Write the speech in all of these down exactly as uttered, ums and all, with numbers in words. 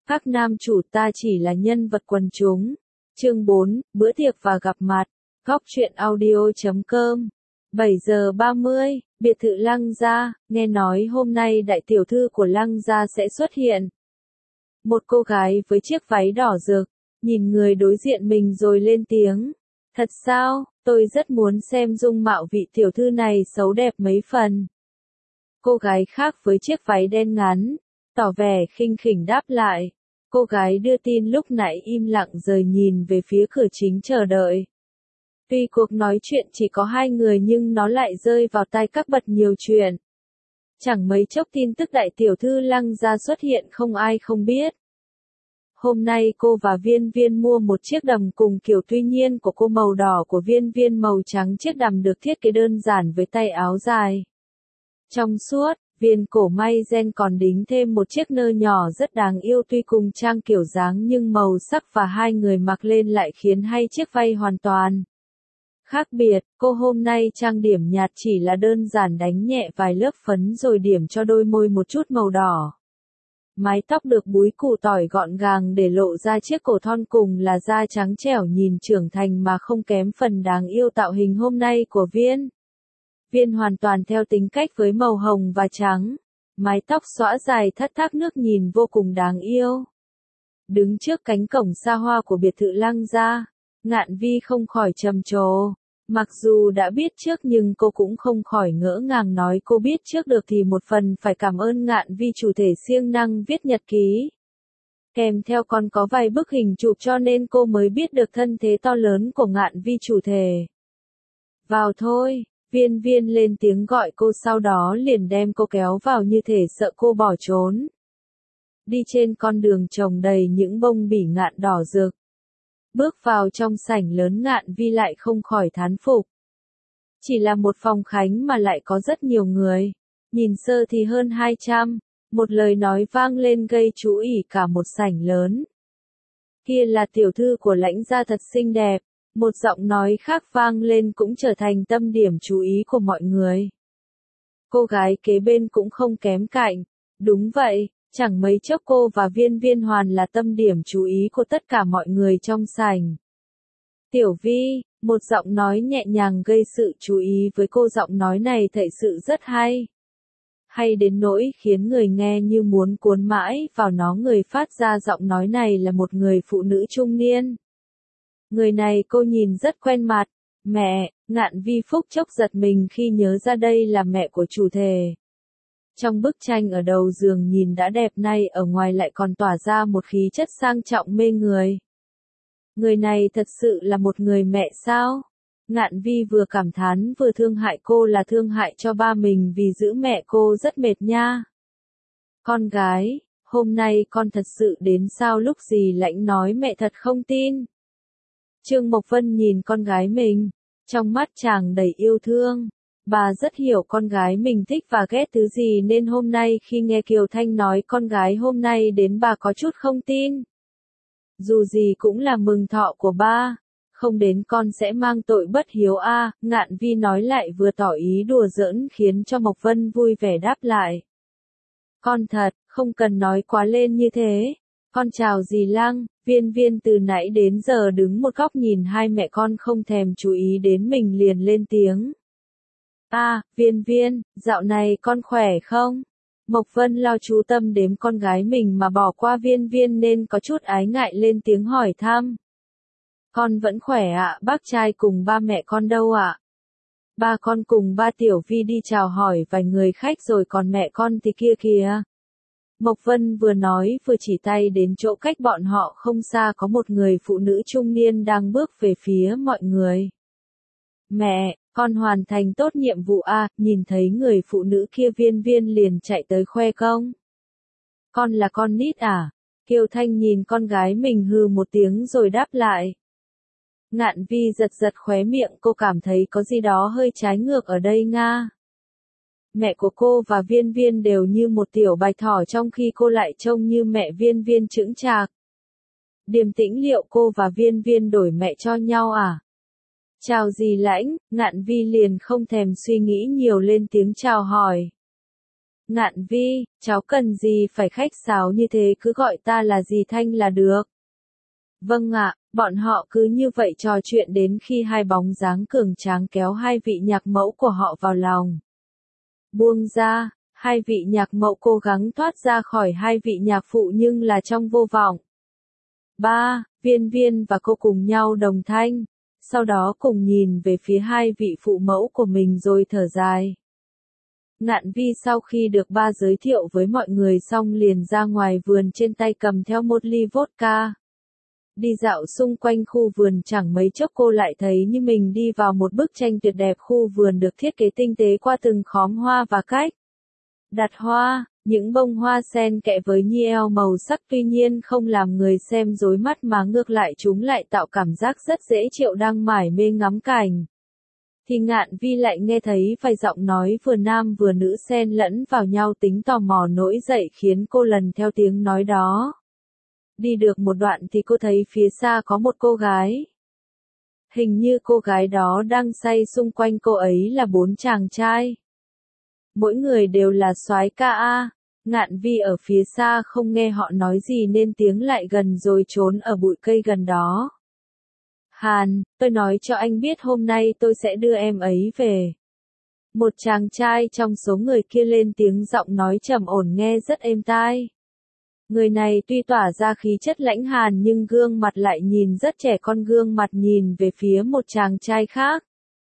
Các nam chủ ta chỉ là nhân vật quần chúng. Chương bốn, bữa tiệc và gặp mặt. Góc truyện audio chấm com. bảy giờ ba mươi, biệt thự Lăng gia, nghe nói hôm nay đại tiểu thư của Lăng gia sẽ xuất hiện. Một cô gái với chiếc váy đỏ rực, nhìn người đối diện mình rồi lên tiếng. Thật sao, tôi rất muốn xem dung mạo vị tiểu thư này xấu đẹp mấy phần. Cô gái khác với chiếc váy đen ngắn, tỏ vẻ khinh khỉnh đáp lại. Cô gái đưa tin lúc nãy im lặng rời nhìn về phía cửa chính chờ đợi. Tuy cuộc nói chuyện chỉ có hai người nhưng nó lại rơi vào tai các bật nhiều chuyện. Chẳng mấy chốc tin tức đại tiểu thư Lăng gia xuất hiện không ai không biết. Hôm nay cô và Viên Viên mua một chiếc đầm cùng kiểu, tuy nhiên của cô màu đỏ, của Viên Viên màu trắng. Chiếc đầm được thiết kế đơn giản với tay áo dài trong suốt, viền cổ may ren còn đính thêm một chiếc nơ nhỏ rất đáng yêu. Tuy cùng trang kiểu dáng nhưng màu sắc và hai người mặc lên lại khiến hai chiếc váy hoàn toàn khác biệt. Cô hôm nay trang điểm nhạt, chỉ là đơn giản đánh nhẹ vài lớp phấn rồi điểm cho đôi môi một chút màu đỏ. Mái tóc được búi củ tỏi gọn gàng để lộ ra chiếc cổ thon cùng là da trắng trẻo nhìn trưởng thành mà không kém phần đáng yêu. Tạo hình hôm nay của Viên Viên hoàn toàn theo tính cách với màu hồng và trắng. Mái tóc xõa dài thắt thác nước nhìn vô cùng đáng yêu. Đứng trước cánh cổng xa hoa của biệt thự Lăng gia, Ngạn Vi không khỏi trầm trồ. Mặc dù đã biết trước nhưng cô cũng không khỏi ngỡ ngàng, nói cô biết trước được thì một phần phải cảm ơn Ngạn Vi chủ thể siêng năng viết nhật ký. Kèm theo còn có vài bức hình chụp cho nên cô mới biết được thân thế to lớn của Ngạn Vi chủ thể. Vào thôi, Viên Viên lên tiếng gọi cô, sau đó liền đem cô kéo vào như thể sợ cô bỏ trốn. Đi trên con đường trồng đầy những bông bỉ ngạn đỏ rực. Bước vào trong sảnh lớn, Ngạn Vi lại không khỏi thán phục. Chỉ là một phòng khánh mà lại có rất nhiều người. Nhìn sơ thì hơn hai trăm. Một lời nói vang lên gây chú ý cả một sảnh lớn. Kia là tiểu thư của Lãnh gia thật xinh đẹp. Một giọng nói khác vang lên cũng trở thành tâm điểm chú ý của mọi người. Cô gái kế bên cũng không kém cạnh. Đúng vậy, chẳng mấy chốc cô và Viên Viên hoàn là tâm điểm chú ý của tất cả mọi người trong sảnh. Tiểu Vi, một giọng nói nhẹ nhàng gây sự chú ý với cô. Giọng nói này thật sự rất hay. Hay đến nỗi khiến người nghe như muốn cuốn mãi vào nó. Người phát ra giọng nói này là một người phụ nữ trung niên. Người này cô nhìn rất quen mặt. Mẹ, Ngạn Vi phúc chốc giật mình khi nhớ ra đây là mẹ của chủ thể. Trong bức tranh ở đầu giường nhìn đã đẹp, nay ở ngoài lại còn tỏa ra một khí chất sang trọng mê người. Người này thật sự là một người mẹ sao? Ngạn Vi vừa cảm thán vừa thương hại. Cô là thương hại cho ba mình vì giữ mẹ cô rất mệt nha. Con gái, hôm nay con thật sự đến sao? Lúc gì Lãnh nói mẹ thật không tin. Trương Mộc Vân nhìn con gái mình, trong mắt chàng đầy yêu thương. Bà rất hiểu con gái mình thích và ghét thứ gì nên hôm nay khi nghe Kiều Thanh nói con gái hôm nay đến, bà có chút không tin. Dù gì cũng là mừng thọ của ba, không đến con sẽ mang tội bất hiếu a. À, Ngạn Vi nói lại vừa tỏ ý đùa giỡn khiến cho Mộc Vân vui vẻ đáp lại. Con thật, không cần nói quá lên như thế. Con chào dì Lăng. Viên Viên từ nãy đến giờ đứng một góc nhìn hai mẹ con không thèm chú ý đến mình liền lên tiếng. À, Viên Viên, dạo này con khỏe không? Mộc Vân lo chú tâm đếm con gái mình mà bỏ qua Viên Viên nên có chút ái ngại lên tiếng hỏi thăm. Con vẫn khỏe ạ. Bác trai cùng ba mẹ con đâu ạ? Ba con cùng ba Tiểu Vi đi chào hỏi vài người khách rồi, còn mẹ con thì kia kìa. Mộc Vân vừa nói vừa chỉ tay đến chỗ cách bọn họ không xa có một người phụ nữ trung niên đang bước về phía mọi người. Mẹ, con hoàn thành tốt nhiệm vụ a. À, nhìn thấy người phụ nữ kia Viên Viên liền chạy tới khoe công. Con là con nít à? Kiều Thanh nhìn con gái mình hừ một tiếng rồi đáp lại. Ngạn Vi giật giật khóe miệng, cô cảm thấy có gì đó hơi trái ngược ở đây nga. Mẹ của cô và Viên Viên đều như một tiểu bạch thỏ trong khi cô lại trông như mẹ Viên Viên chững chạc. Điềm tĩnh, liệu cô và Viên Viên đổi mẹ cho nhau à? Chào dì Lãnh, Ngạn Vi liền không thèm suy nghĩ nhiều lên tiếng chào hỏi. Ngạn Vi, cháu cần gì phải khách sáo như thế, cứ gọi ta là dì Thanh là được. Vâng ạ, bọn họ cứ như vậy trò chuyện đến khi hai bóng dáng cường tráng kéo hai vị nhạc mẫu của họ vào lòng. Buông ra, hai vị nhạc mẫu cố gắng thoát ra khỏi hai vị nhạc phụ nhưng là trong vô vọng. Ba, Viên Viên và cô cùng nhau đồng thanh, sau đó cùng nhìn về phía hai vị phụ mẫu của mình rồi thở dài. Ngạn Vi sau khi được ba giới thiệu với mọi người xong liền ra ngoài vườn, trên tay cầm theo một ly vodka. Đi dạo xung quanh khu vườn chẳng mấy chốc cô lại thấy như mình đi vào một bức tranh tuyệt đẹp. Khu vườn được thiết kế tinh tế qua từng khóm hoa và cách đặt hoa, những bông hoa sen kẽ với nhiều màu sắc tuy nhiên không làm người xem rối mắt mà ngược lại chúng lại tạo cảm giác rất dễ chịu đang mải mê ngắm cảnh. Thì Ngạn Vi lại nghe thấy vài giọng nói vừa nam vừa nữ xen lẫn vào nhau, tính tò mò nổi dậy khiến cô lần theo tiếng nói đó. Đi được một đoạn thì cô thấy phía xa có một cô gái. Hình như cô gái đó đang say, xung quanh cô ấy là bốn chàng trai. Mỗi người đều là soái ca a. Ngạn Vi ở phía xa không nghe họ nói gì nên tiếng lại gần rồi trốn ở bụi cây gần đó. Hàn, tôi nói cho anh biết hôm nay tôi sẽ đưa em ấy về. Một chàng trai trong số người kia lên tiếng, giọng nói trầm ổn nghe rất êm tai. Người này tuy tỏa ra khí chất lãnh hàn nhưng gương mặt lại nhìn rất trẻ con, gương mặt nhìn về phía một chàng trai khác.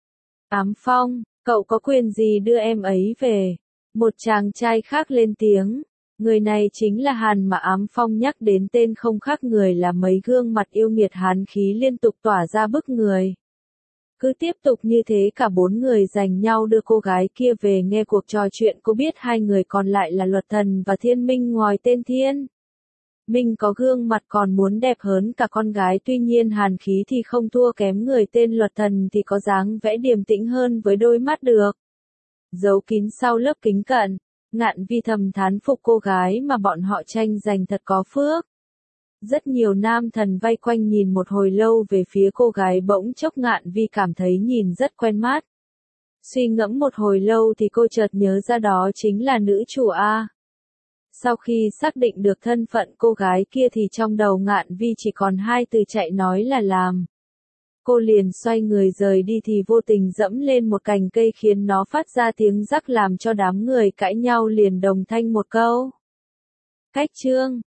Ám Phong, cậu có quyền gì đưa em ấy về? Một chàng trai khác lên tiếng. Người này chính là Hàn mà Ám Phong nhắc đến, tên không khác người là mấy gương mặt yêu nghiệt hàn khí liên tục tỏa ra bức người. Cứ tiếp tục như thế cả bốn người giành nhau đưa cô gái kia về. Nghe cuộc trò chuyện cô biết hai người còn lại là Luật Thần và Thiên Minh. Ngoài tên Thiên Minh có gương mặt còn muốn đẹp hơn cả con gái, tuy nhiên hàn khí thì không thua kém người tên Luật Thần thì có dáng vẽ điềm tĩnh hơn với đôi mắt được giấu kín sau lớp kính cận. Ngạn Vi thầm thán phục cô gái mà bọn họ tranh giành thật có phước. Rất nhiều nam thần vây quanh nhìn một hồi lâu về phía cô gái, bỗng chốc Ngạn Vi cảm thấy nhìn rất quen mắt. Suy ngẫm một hồi lâu thì cô chợt nhớ ra đó chính là nữ chủ A. Sau khi xác định được thân phận cô gái kia thì trong đầu Ngạn Vi chỉ còn hai từ chạy nói là làm. Cô liền xoay người rời đi thì vô tình dẫm lên một cành cây khiến nó phát ra tiếng rắc làm cho đám người cãi nhau liền đồng thanh một câu. Cách chương